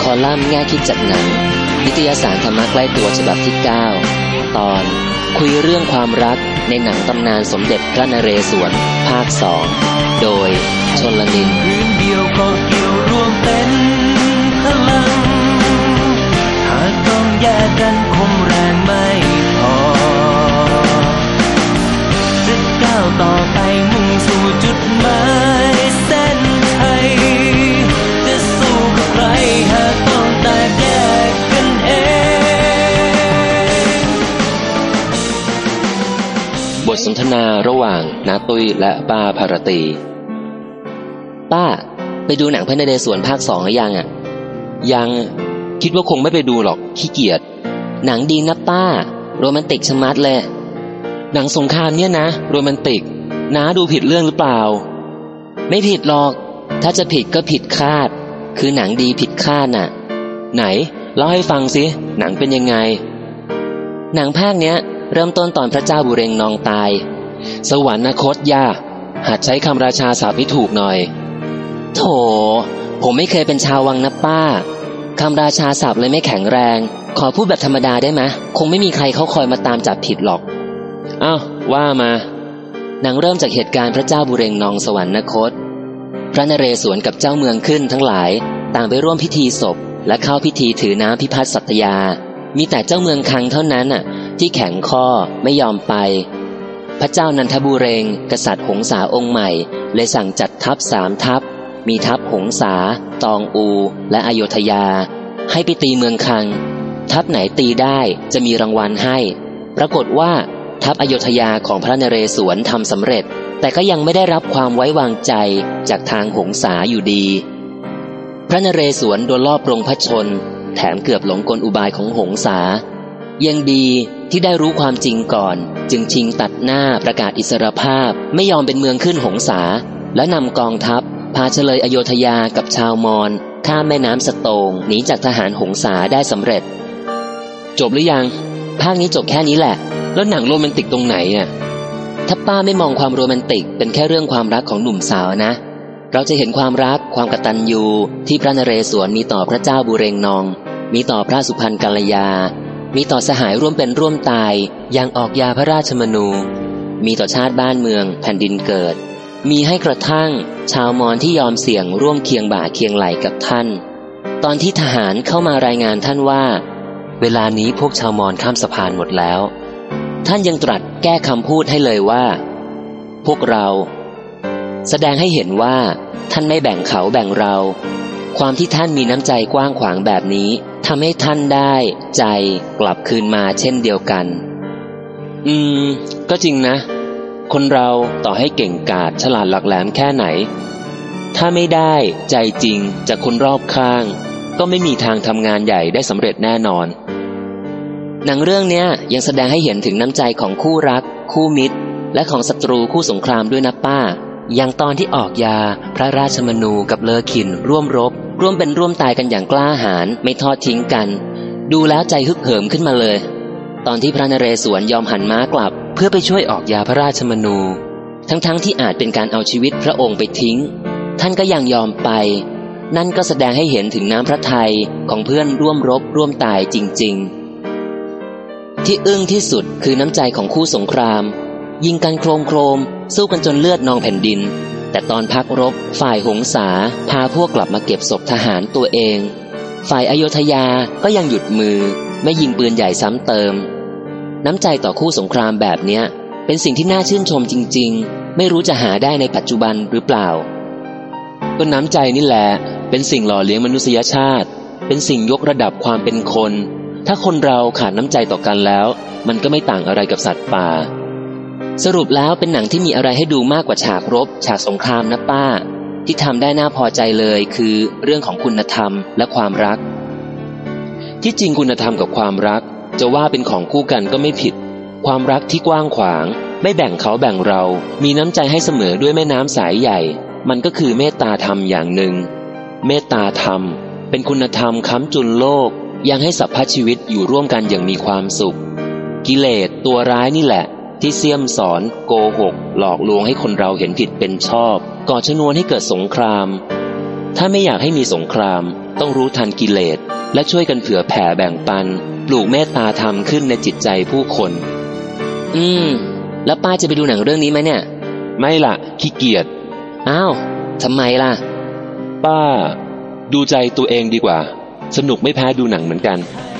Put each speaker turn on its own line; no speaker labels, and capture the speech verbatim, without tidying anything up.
คอลัมน์แง่คิดจากหนังนิตยสารธรรมะใกล้ตัวฉบับที่เก้าตอนคุยเรื่องความรักในหนังตำนานสมเด็จพระนเรศวรภาคสองโดยชลนิน
พื้นเดียวก็เกี่ยวรวมเป็นพลังหากต้องแยกกันคงแรงไม่พอจะก้าวต่อไปมุ่งสู่จุดหมายเส้นชัยจะสู้กับใครหากต้องแตกแยกกันเอง
บทสนทนาระหว่างน้าตุ้ยและป้าภารตีป้าไปดูหนังพระนเรศวรภาคสองหรือยังอ่ะยังคิดว่าคงไม่ไปดูหรอกขี้เกียจหนังดีนะป้าโรแมนติกชะมัดเลยหนังสงครามเนี่ยนะโรแมนติกน้าดูผิดเรื่องหรือเปล่าไม่ผิดหรอกถ้าจะผิดก็ผิดคาดคือหนังดีผิดคาดน่ะไหนเล่าให้ฟังสิหนังเป็นยังไงหนังภาคเนี้ยเริ่มต้นตอนพระเจ้าบุเรงนองตายสวรรคตย่าหัดใช้คำราชาศัพท์ให้ถูกหน่อยโถผมไม่เคยเป็นชาววังนะป้าคำราชาศัพท์เลยไม่แข็งแรงขอพูดแบบธรรมดาได้ไหมคงไม่มีใครเขาคอยมาตามจับผิดหรอกอ้าวว่ามาหนังเริ่มจากเหตุการณ์พระเจ้าบุเรงนองสวรรคตพระนเรศวรกับเจ้าเมืองขึ้นทั้งหลายต่างไปร่วมพิธีศพและเข้าพิธีถือน้ำพิพัฒน์สัตยามีแต่เจ้าเมืองคังเท่านั้นน่ะที่แข็งข้อไม่ยอมไปพระเจ้านันทบุเรงกษัตริย์หงสาองค์ใหม่เลยสั่งจัดทัพสามทัพมีทัพหงสาตองอูและอโยธยาให้ไปตีเมืองคังทัพไหนตีได้จะมีรางวัลให้ปรากฏว่าทัพอโยธยาของพระนเรศวรทำสำเร็จแต่ก็ยังไม่ได้รับความไว้วางใจจากทางหงสาอยู่ดีพระนเรศวรโดนลอบปรงพระชนแถมเกือบหลงกลอุบายของหงสายังดีที่ได้รู้ความจริงก่อนจึงชิงตัดหน้าประกาศอิสรภาพไม่ยอมเป็นเมืองขึ้นหงสาและนำกองทัพพาเฉลยอโยธยากับชาวมอญข้ามแม่น้ำสโตงหนีจากทหารหงสาได้สำเร็จจบหรือยังภาคนี้จบแค่นี้แหละแล้วหนังโรแมนติกตรงไหนอ่ะถ้าป้าไม่มองความโรแมนติกเป็นแค่เรื่องความรักของหนุ่มสาวนะเราจะเห็นความรักความกตัญญูที่พระนเรศวรมีต่อพระเจ้าบุเรงนองมีต่อพระสุพรรณกัลยามีต่อสหายร่วมเป็นร่วมตายอย่างออกยาพระราชมนูมีต่อชาติบ้านเมืองแผ่นดินเกิดมีให้กระทั่งชาวมอญที่ยอมเสี่ยงร่วมเคียงบ่าเคียงไหลกับท่านตอนที่ทหารเข้ามารายงานท่านว่าเวลานี้พวกชาวมอญข้ามสะพานหมดแล้วท่านยังตรัสแก้คำพูดให้เลยว่าพวกเราแสดงให้เห็นว่าท่านไม่แบ่งเขาแบ่งเราความที่ท่านมีน้ำใจกว้างขวางแบบนี้ทำให้ท่านได้ใจกลับคืนมาเช่นเดียวกันอืมก็จริงนะคนเราต่อให้เก่งกาจฉลาดหลักแหลมแค่ไหนถ้าไม่ได้ใจจริงจากคนรอบข้างก็ไม่มีทางทำงานใหญ่ได้สำเร็จแน่นอนหนังเรื่องนี้ยังแสดงให้เห็นถึงน้ำใจของคู่รักคู่มิตรและของศัตรูคู่สงครามด้วยนะป้าอย่างตอนที่ออกยาพระราชมนูกับเลอขินร่วมรบร่วมเป็นร่วมตายกันอย่างกล้าหาญไม่ทอดทิ้งกันดูแล้วใจฮึกเหิมขึ้นมาเลยตอนที่พระนเรศวรยอมหันม้ากลับเพื่อไปช่วยออกยาพระราชมนูทั้งๆ ท, ที่อาจเป็นการเอาชีวิตพระองค์ไปทิ้งท่านก็ยังยอมไปนั่นก็แสดงให้เห็นถึงน้ำพระทัยของเพื่อนร่วมรบร่วมตายจริงๆที่อึ้งที่สุดคือน้ำใจของคู่สงครามยิงกันโครมโครมสู้กันจนเลือดนองแผ่นดินแต่ตอนพักรบฝ่ายหงสาพาพวกกลับมาเก็บศพทหารตัวเองฝ่ายอโยธยาก็ยังหยุดมือไม่ยิงปืนใหญ่ซ้ำเติมน้ำใจต่อคู่สงครามแบบเนี้ยเป็นสิ่งที่น่าชื่นชมจริงๆไม่รู้จะหาได้ในปัจจุบันหรือเปล่าก็น้ำใจนี่แหละเป็นสิ่งหล่อเลี้ยงมนุษยชาติเป็นสิ่งยกระดับความเป็นคนถ้าคนเราขาดน้ำใจต่อกันแล้วมันก็ไม่ต่างอะไรกับสัตว์ป่าสรุปแล้วเป็นหนังที่มีอะไรให้ดูมากกว่าฉากรบฉากสงครามนะป้าที่ทำได้น่าพอใจเลยคือเรื่องของคุณธรรมและความรักที่จริงคุณธรรมกับความรักจะว่าเป็นของคู่กันก็ไม่ผิดความรักที่กว้างขวางไม่แบ่งเขาแบ่งเรามีน้ำใจให้เสมอด้วยแม่น้ำสายใหญ่มันก็คือเมตตาธรรมอย่างหนึ่งเมตตาธรรมเป็นคุณธรรมค้ำจุนโลกยังให้สรรพชีวิตอยู่ร่วมกันอย่างมีความสุขกิเลสตัวร้ายนี่แหละที่เสี่ยมสอนโกหกหลอกลวงให้คนเราเห็นผิดเป็นชอบก่อชนวนให้เกิดสงครามถ้าไม่อยากให้มีสงครามต้องรู้ทันกิเลสและช่วยกันเผื่อแผ่แบ่งปันปลูกเมตตาธรรมขึ้นในจิตใจผู้คนอืมแล้วป้าจะไปดูหนังเรื่องนี้ไหมเนี่ยไม่ล่ะขี้เกียจอ้าวทำไมล่ะป้าดูใจตัวเองดีกว่าสนุกไม่แพ้ดูหนังเหมือนกัน